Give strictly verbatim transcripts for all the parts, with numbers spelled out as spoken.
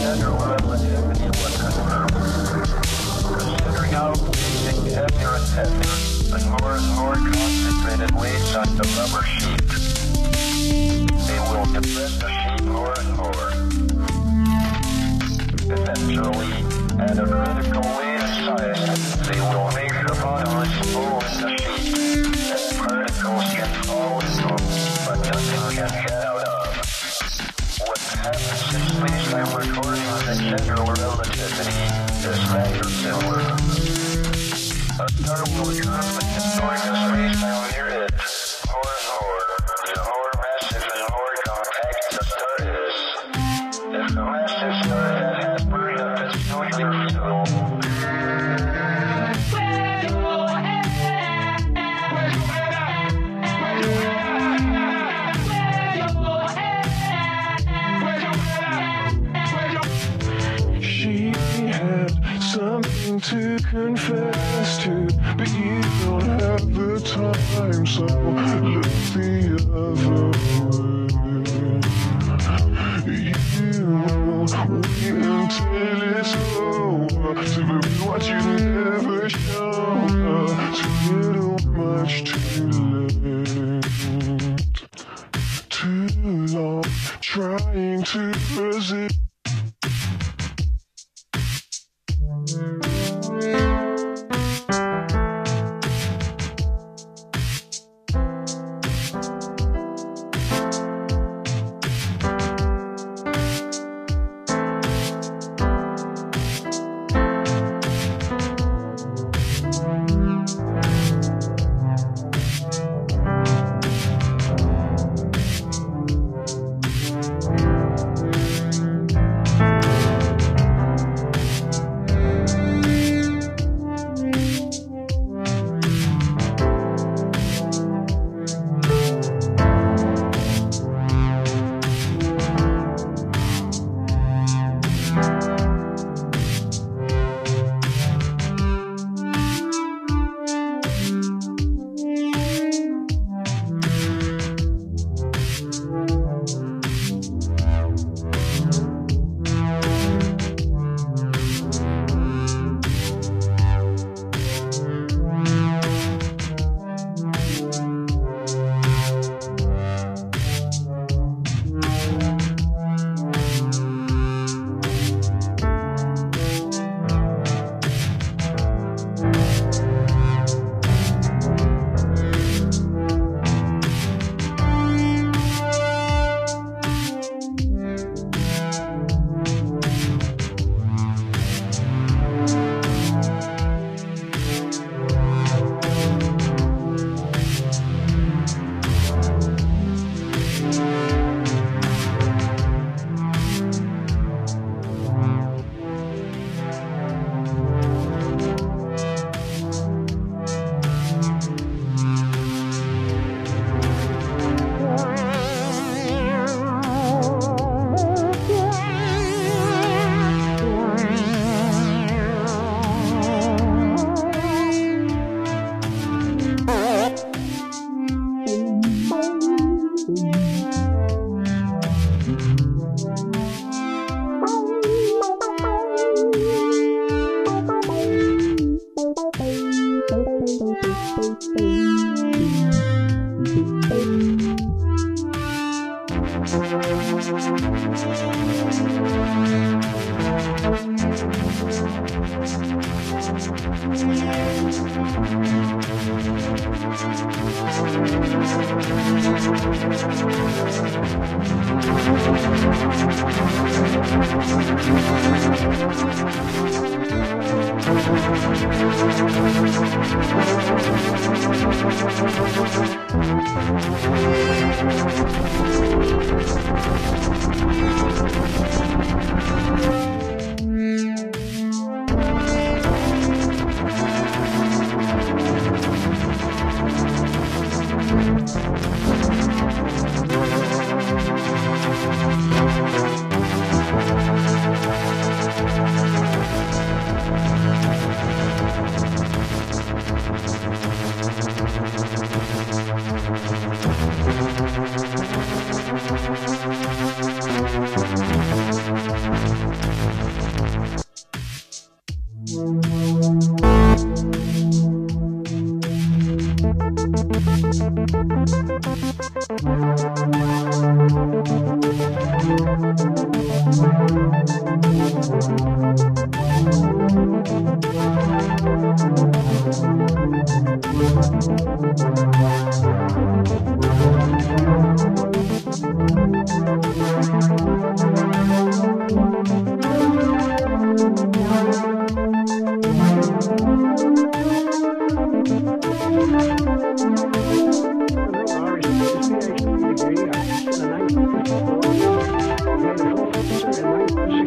general relativity was confirmed. Considering how getting heavier and heavier, and more and more concentrated weights on the rubber sheet, they will depress the sheet more and more. Eventually, at a critical weight and size, they will make the bottomless hole in the sheet that particles can fall into, but nothing can get out of. What happens in space-time according to general relativity is rather similar. A star will drop and destroy the space-time near it more and more, the more massive and more compact the star is. If the massive star had had burned up its nuclear fuel, something to confess to, but you don't have the time, so look the other way. You will wait until it's over to believe what you never show. Too little, much too late. Too long trying to resist.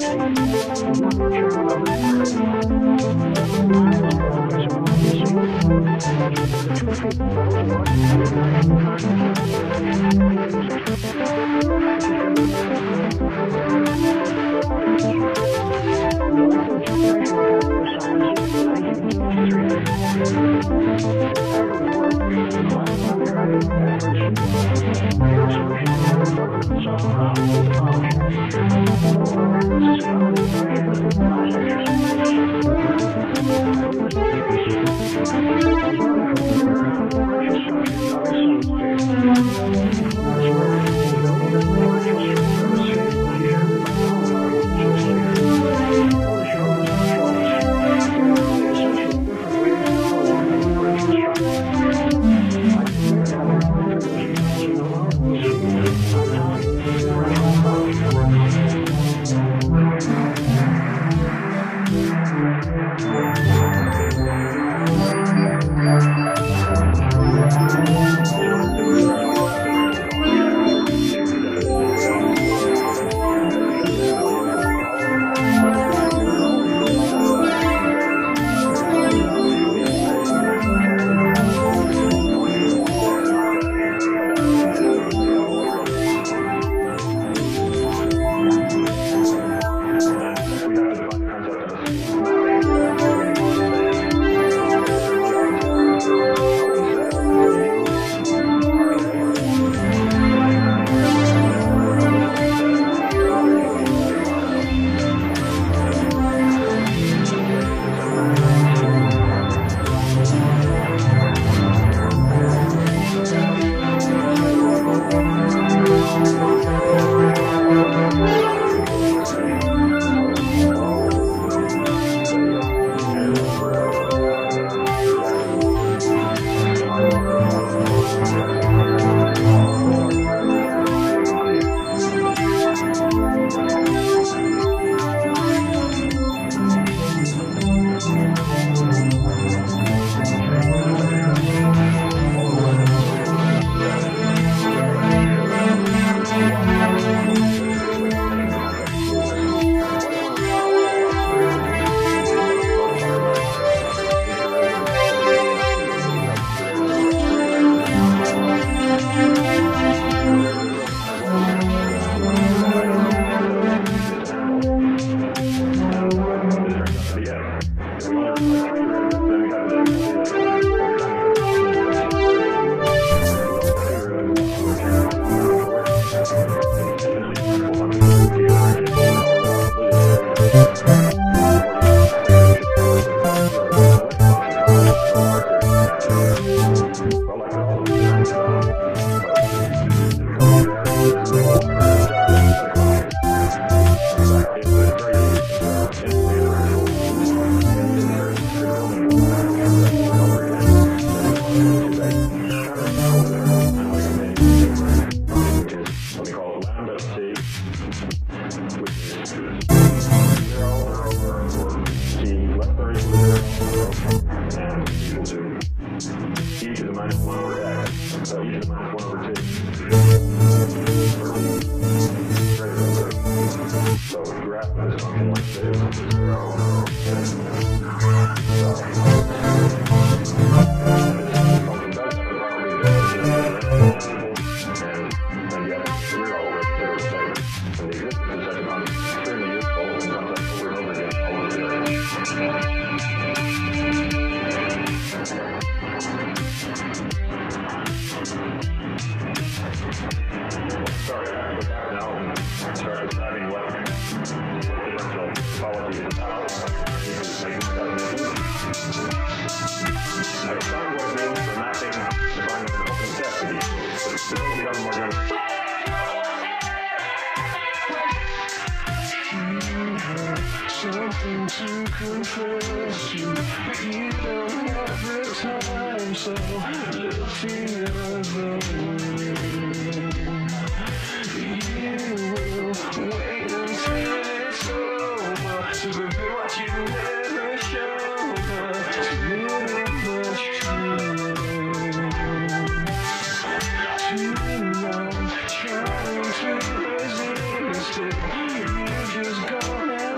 Something to confess you. You don't have the time, so look the other way. You will wait until it's over to reveal what you never showed her. Too little, much true. Too long, trying to resist it. You just go ahead.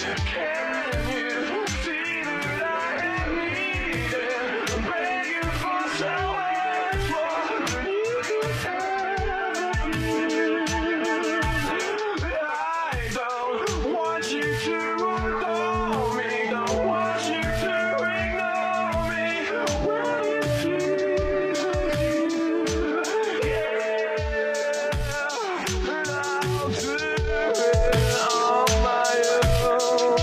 Can you see that I am needed? I'm begging for so much more than you can have me. I don't want you to adore me, don't want you to ignore me. When it pleases you, yeah, and I'll do it on my own.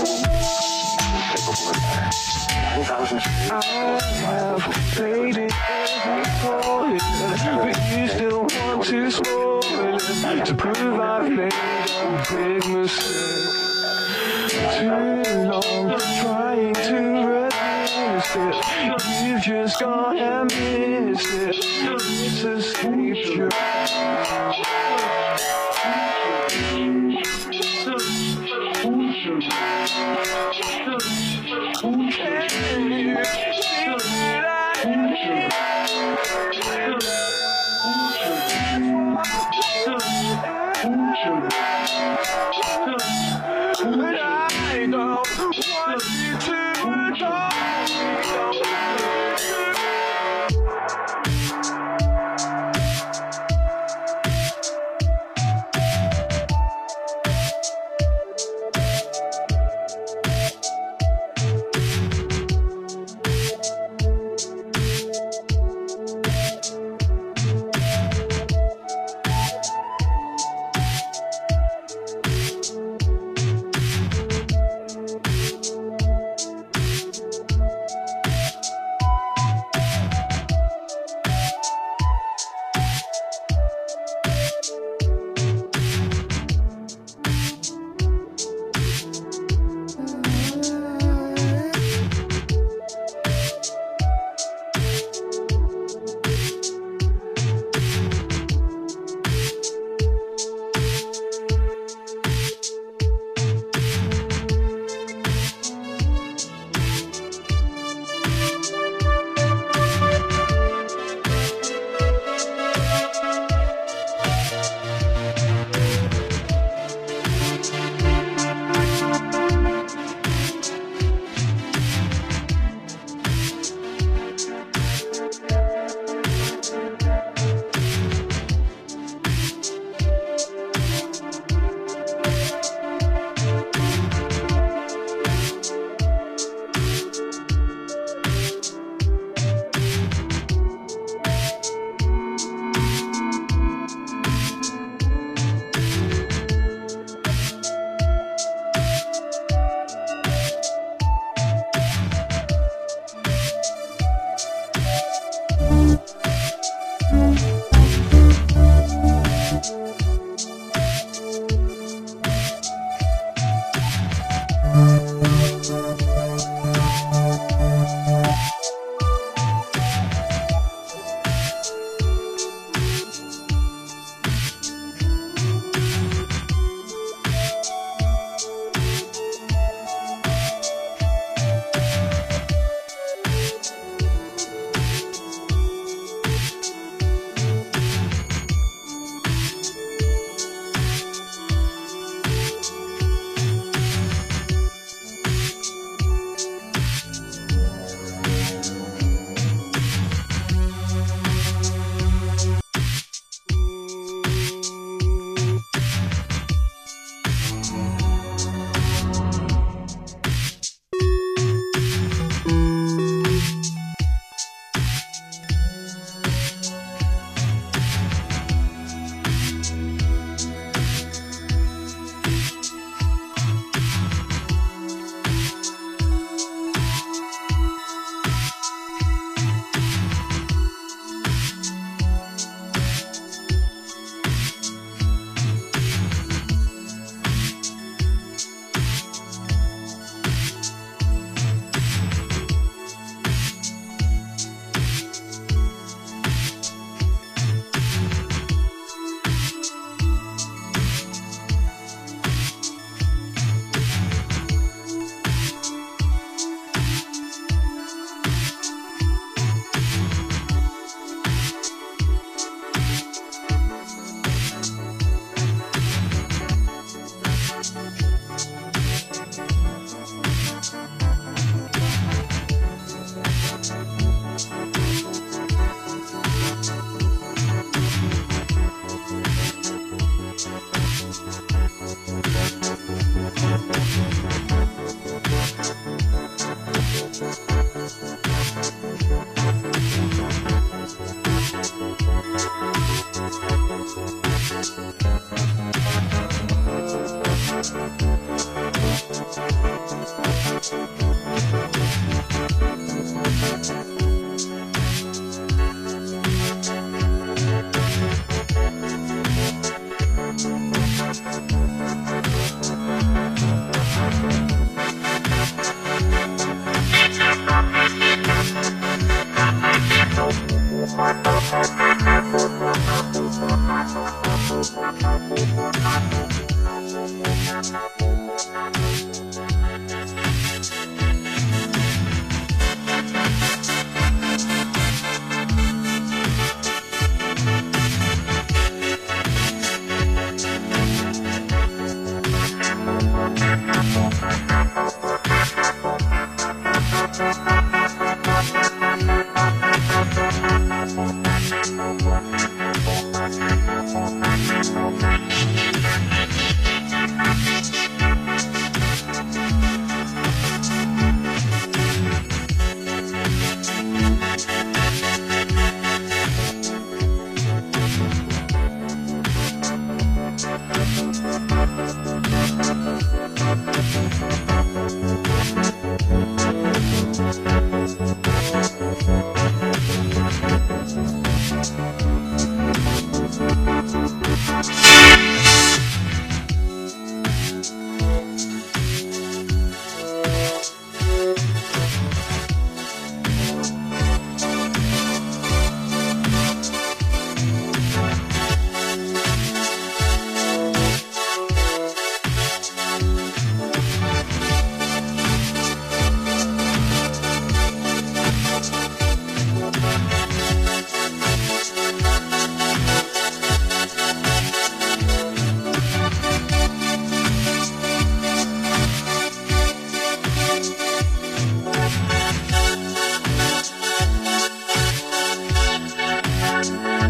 I have played it every point, but you still want to spoil it to prove I've made a big mistake. Too long trying to resist it, you've just gone and missed it. It's escaped your Can you see that I need? But I don't want you to adore me, don't want you to.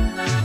Thank